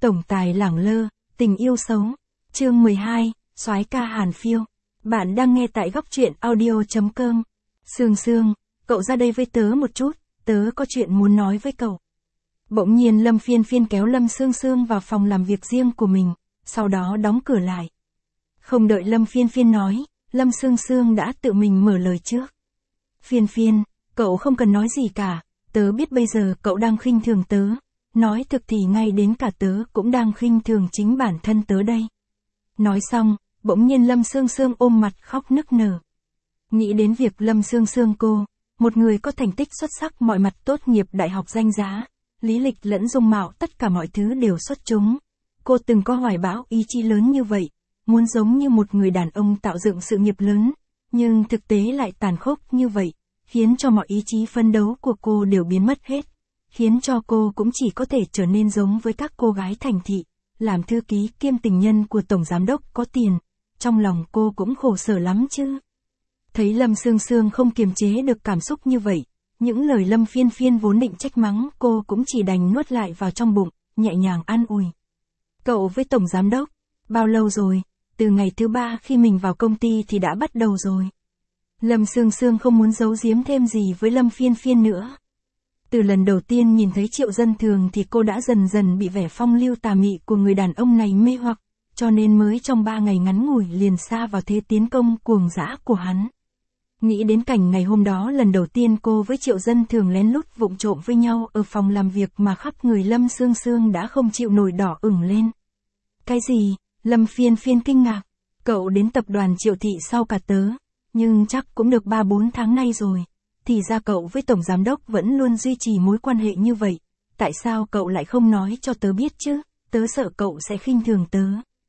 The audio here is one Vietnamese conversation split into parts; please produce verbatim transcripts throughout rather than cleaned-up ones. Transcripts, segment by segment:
Tổng tài lẳng lơ, tình yêu xấu. Chương mười hai, soái ca Hàn Phiêu. Bạn đang nghe tại góc truyện audio chấm com. Sương Sương, cậu ra đây với tớ một chút, tớ có chuyện muốn nói với cậu. Bỗng nhiên Lâm Phiên Phiên kéo Lâm Sương Sương vào phòng làm việc riêng của mình, sau đó đóng cửa lại. Không đợi Lâm Phiên Phiên nói, Lâm Sương Sương đã tự mình mở lời trước. Phiên Phiên, cậu không cần nói gì cả, tớ biết bây giờ cậu đang khinh thường tớ. Nói thực thì ngay đến cả tớ cũng đang khinh thường chính bản thân tớ đây. Nói xong, bỗng nhiên Lâm Sương Sương ôm mặt khóc nức nở. Nghĩ đến việc Lâm Sương Sương cô, một người có thành tích xuất sắc mọi mặt tốt nghiệp đại học danh giá, lý lịch lẫn dung mạo tất cả mọi thứ đều xuất chúng. Cô từng có hoài bão ý chí lớn như vậy, muốn giống như một người đàn ông tạo dựng sự nghiệp lớn, nhưng thực tế lại tàn khốc như vậy, khiến cho mọi ý chí phấn đấu của cô đều biến mất hết. Khiến cho cô cũng chỉ có thể trở nên giống với các cô gái thành thị, làm thư ký kiêm tình nhân của tổng giám đốc có tiền, trong lòng cô cũng khổ sở lắm chứ. Thấy Lâm Sương Sương không kiềm chế được cảm xúc như vậy, những lời Lâm Phiên Phiên vốn định trách mắng cô cũng chỉ đành nuốt lại vào trong bụng, nhẹ nhàng an ủi. Cậu với tổng giám đốc, bao lâu rồi? Từ ngày thứ ba khi mình vào công ty thì đã bắt đầu rồi. Lâm Sương Sương không muốn giấu giếm thêm gì với Lâm Phiên Phiên nữa. Từ lần đầu tiên nhìn thấy Triệu Dân Thường thì cô đã dần dần bị vẻ phong lưu tà mị của người đàn ông này mê hoặc, cho nên mới trong ba ngày ngắn ngủi liền sa vào thế tiến công cuồng dã của hắn. Nghĩ đến cảnh ngày hôm đó lần đầu tiên cô với Triệu Dân Thường lén lút vụng trộm với nhau ở phòng làm việc mà khắp người Lâm Sương Sương đã không chịu nổi đỏ ửng lên. Cái gì? Lâm Phiên Phiên kinh ngạc. Cậu đến tập đoàn Triệu Thị sau cả tớ, nhưng chắc cũng được ba bốn tháng nay rồi. Thì ra cậu với tổng giám đốc vẫn luôn duy trì mối quan hệ như vậy, tại sao cậu lại không nói cho tớ biết chứ, tớ sợ cậu sẽ khinh thường tớ.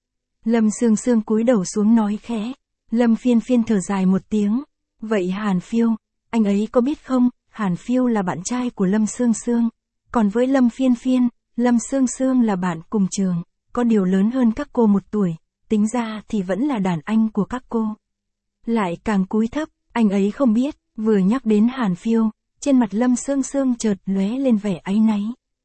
Lâm Sương Sương cúi đầu xuống nói khẽ. Lâm Phiên Phiên thở dài một tiếng. Vậy Hàn Phiêu, anh ấy có biết không, Hàn Phiêu là bạn trai của Lâm Sương Sương, còn với Lâm Phiên Phiên, Lâm Sương Sương là bạn cùng trường, có điều lớn hơn các cô một tuổi, tính ra thì vẫn là đàn anh của các cô. Lại càng cúi thấp, anh ấy không biết. Vừa nhắc đến Hàn Phiêu, trên mặt Lâm Sương Sương chợt lóe lên vẻ áy náy.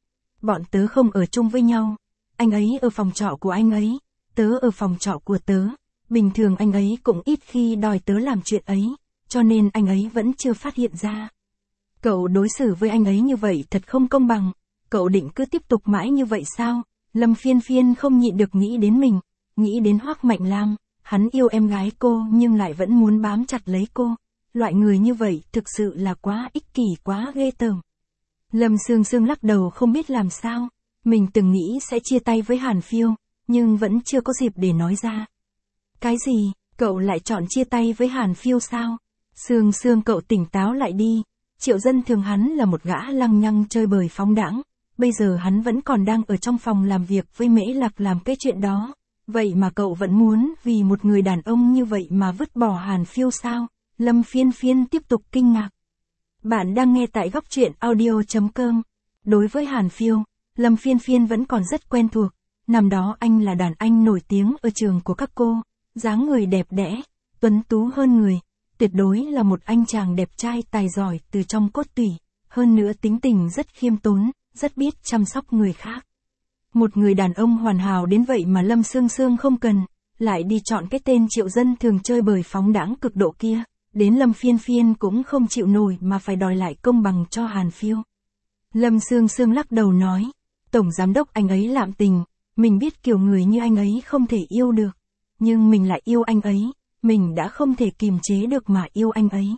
Bọn tớ không ở chung với nhau, anh ấy ở phòng trọ của anh ấy, tớ ở phòng trọ của tớ, bình thường anh ấy cũng ít khi đòi tớ làm chuyện ấy, cho nên anh ấy vẫn chưa phát hiện ra. Cậu đối xử với anh ấy như vậy thật không công bằng, cậu định cứ tiếp tục mãi như vậy sao? Lâm Phiên Phiên không nhịn được nghĩ đến mình, nghĩ đến Hoắc Mạnh Lam, hắn yêu em gái cô nhưng lại vẫn muốn bám chặt lấy cô. Loại người như vậy thực sự là quá ích kỷ quá ghê tởm. Lâm Sương Sương lắc đầu không biết làm sao, mình từng nghĩ sẽ chia tay với Hàn Phiêu, nhưng vẫn chưa có dịp để nói ra. Cái gì, cậu lại chọn chia tay với Hàn Phiêu sao? Sương Sương cậu tỉnh táo lại đi, Triệu Dân Thường hắn là một gã lăng nhăng chơi bời phóng đãng, bây giờ hắn vẫn còn đang ở trong phòng làm việc với Mễ Lạc làm cái chuyện đó, vậy mà cậu vẫn muốn vì một người đàn ông như vậy mà vứt bỏ Hàn Phiêu sao? Lâm Phiên Phiên tiếp tục kinh ngạc. Bạn đang nghe tại góc truyện audio chấm com. Đối với Hàn Phiêu, Lâm Phiên Phiên vẫn còn rất quen thuộc. Năm đó anh là đàn anh nổi tiếng ở trường của các cô, dáng người đẹp đẽ, tuấn tú hơn người, tuyệt đối là một anh chàng đẹp trai tài giỏi từ trong cốt tủy, hơn nữa tính tình rất khiêm tốn, rất biết chăm sóc người khác. Một người đàn ông hoàn hảo đến vậy mà Lâm Sương Sương không cần, lại đi chọn cái tên Triệu Dân Thường chơi bời phóng đãng cực độ kia. Đến Lâm Phiên Phiên cũng không chịu nổi mà phải đòi lại công bằng cho Hàn Phiêu. Lâm Sương Sương lắc đầu nói, tổng giám đốc anh ấy lạm tình, mình biết kiểu người như anh ấy không thể yêu được, nhưng mình lại yêu anh ấy, mình đã không thể kiềm chế được mà yêu anh ấy.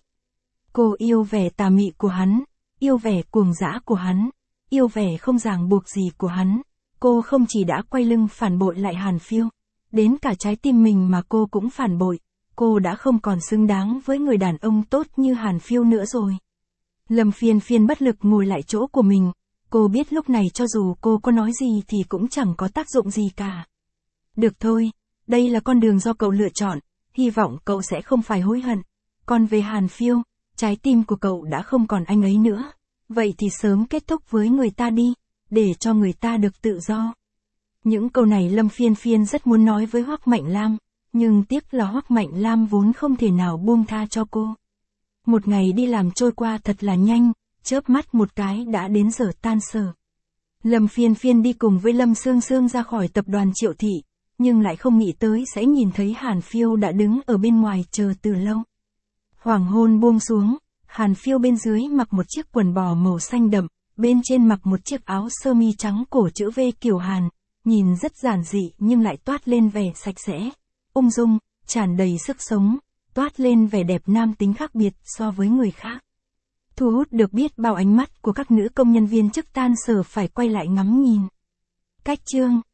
Cô yêu vẻ tà mị của hắn, yêu vẻ cuồng dã của hắn, yêu vẻ không ràng buộc gì của hắn, cô không chỉ đã quay lưng phản bội lại Hàn Phiêu, đến cả trái tim mình mà cô cũng phản bội. Cô đã không còn xứng đáng với người đàn ông tốt như Hàn Phiêu nữa rồi. Lâm Phiên Phiên bất lực ngồi lại chỗ của mình, cô biết lúc này cho dù cô có nói gì thì cũng chẳng có tác dụng gì cả. Được thôi, đây là con đường do cậu lựa chọn, hy vọng cậu sẽ không phải hối hận. Còn về Hàn Phiêu, trái tim của cậu đã không còn anh ấy nữa, vậy thì sớm kết thúc với người ta đi, để cho người ta được tự do. Những câu này Lâm Phiên Phiên rất muốn nói với Hoắc Mạnh Lam. Nhưng tiếc là Hoắc Mạnh Lam vốn không thể nào buông tha cho cô. Một ngày đi làm trôi qua thật là nhanh, chớp mắt một cái đã đến giờ tan sở. Lâm Phiên Phiên đi cùng với Lâm Sương Sương ra khỏi tập đoàn Triệu Thị, nhưng lại không nghĩ tới sẽ nhìn thấy Hàn Phiêu đã đứng ở bên ngoài chờ từ lâu. Hoàng hôn buông xuống, Hàn Phiêu bên dưới mặc một chiếc quần bò màu xanh đậm, bên trên mặc một chiếc áo sơ mi trắng cổ chữ V kiểu Hàn, nhìn rất giản dị nhưng lại toát lên vẻ sạch sẽ, ung dung, tràn đầy sức sống, toát lên vẻ đẹp nam tính khác biệt so với người khác. Thu hút được biết bao ánh mắt của các nữ công nhân viên chức tan sở phải quay lại ngắm nhìn. Cách chương